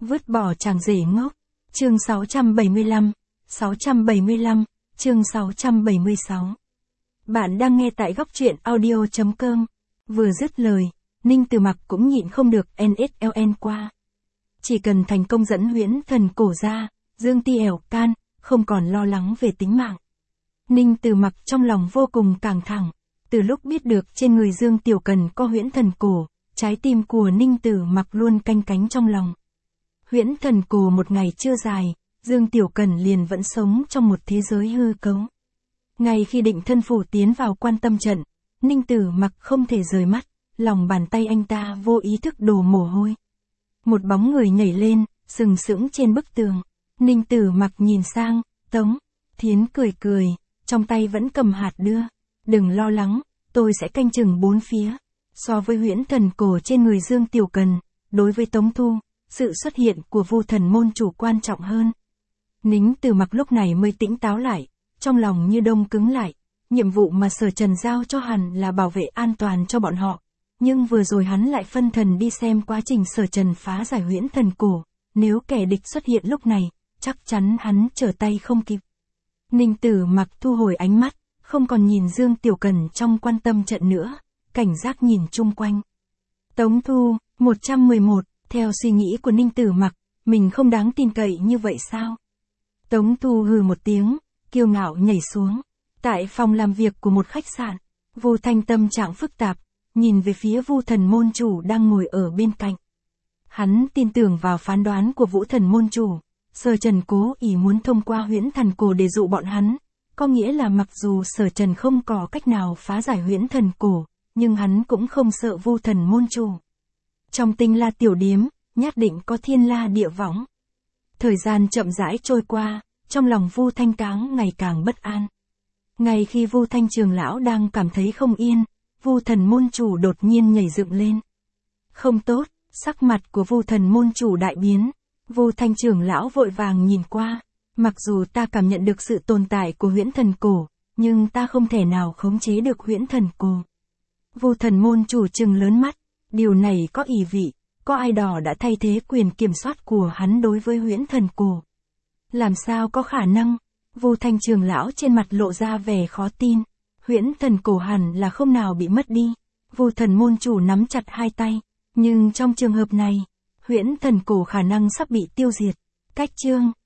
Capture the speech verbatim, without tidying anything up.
Vứt bỏ chàng rể ngốc. Chương sáu trăm bảy mươi lăm, sáu trăm bảy mươi lăm, chương sáu trăm bảy mươi sáu. Bạn đang nghe tại góc truyện audio chấm com. Vừa dứt lời, Ninh Tử Mặc cũng nhịn không được en ét lờ en qua. Chỉ cần thành công dẫn Huyễn Thần Cổ ra, Dương Ti ẻo can, không còn lo lắng về tính mạng. Ninh Tử Mặc trong lòng vô cùng căng thẳng, từ lúc biết được trên người Dương Tiểu Cần có Huyễn Thần Cổ, trái tim của Ninh Tử Mặc luôn canh cánh trong lòng. Huyễn Thần Cổ một ngày chưa dài, Dương Tiểu Cần liền vẫn sống trong một thế giới hư cấu. Ngay khi định thân phủ tiến vào quan tâm trận, Ninh Tử Mặc không thể rời mắt, lòng bàn tay anh ta vô ý thức đổ mồ hôi. Một bóng người nhảy lên, sừng sững trên bức tường. Ninh Tử Mặc nhìn sang, Tống Thiến cười cười, trong tay vẫn cầm hạt đưa. Đừng lo lắng, tôi sẽ canh chừng bốn phía. So với Huyễn Thần Cổ trên người Dương Tiểu Cần, đối với Tống Thu, sự xuất hiện của Vu Thần môn chủ quan trọng hơn. Ninh Tử Mặc lúc này mới tỉnh táo lại, trong lòng như đông cứng lại. Nhiệm vụ mà Sở Trần giao cho hắn là bảo vệ an toàn cho bọn họ. Nhưng vừa rồi hắn lại phân thần đi xem quá trình Sở Trần phá giải Huyễn Thần Cổ. Nếu kẻ địch xuất hiện lúc này, chắc chắn hắn trở tay không kịp. Ninh Tử Mặc thu hồi ánh mắt, không còn nhìn Dương Tiểu Cần trong quan tâm trận nữa, cảnh giác nhìn chung quanh. Tống Thu, một trăm mười một, theo suy nghĩ của Ninh Tử Mặc, mình không đáng tin cậy như vậy sao? Tống Thu hừ một tiếng, kiêu ngạo nhảy xuống. Tại phòng làm việc của một khách sạn, Vu Thanh tâm trạng phức tạp, nhìn về phía Vu Thần môn chủ đang ngồi ở bên cạnh. Hắn tin tưởng vào phán đoán của Vũ Thần môn chủ, Sở Trần cố ý muốn thông qua Huyễn Thần Cổ để dụ bọn hắn, có nghĩa là mặc dù Sở Trần không có cách nào phá giải Huyễn Thần Cổ, nhưng hắn cũng không sợ Vu Thần môn chủ. Trong Tinh La tiểu điếm, nhất định có thiên la địa võng. Thời gian chậm rãi trôi qua, trong lòng Vu Thanh Cáng ngày càng bất an. Ngay khi Vu Thanh trưởng lão đang cảm thấy không yên, Vu Thần môn chủ đột nhiên nhảy dựng lên. Không tốt, sắc mặt của Vu Thần môn chủ đại biến. Vu Thanh trưởng lão vội vàng nhìn qua, mặc dù ta cảm nhận được sự tồn tại của Huyễn Thần Cổ, nhưng ta không thể nào khống chế được Huyễn Thần Cổ. Vu Thần môn chủ trừng lớn mắt, điều này có ý vị, có ai đó đã thay thế quyền kiểm soát của hắn đối với Huyễn Thần Cổ. Làm sao có khả năng? Vu Thanh trưởng lão trên mặt lộ ra vẻ khó tin. Huyễn Thần Cổ hẳn là không nào bị mất đi. Vu Thần môn chủ nắm chặt hai tay, nhưng trong trường hợp này, Huyễn Thần Cổ khả năng sắp bị tiêu diệt. Cách chương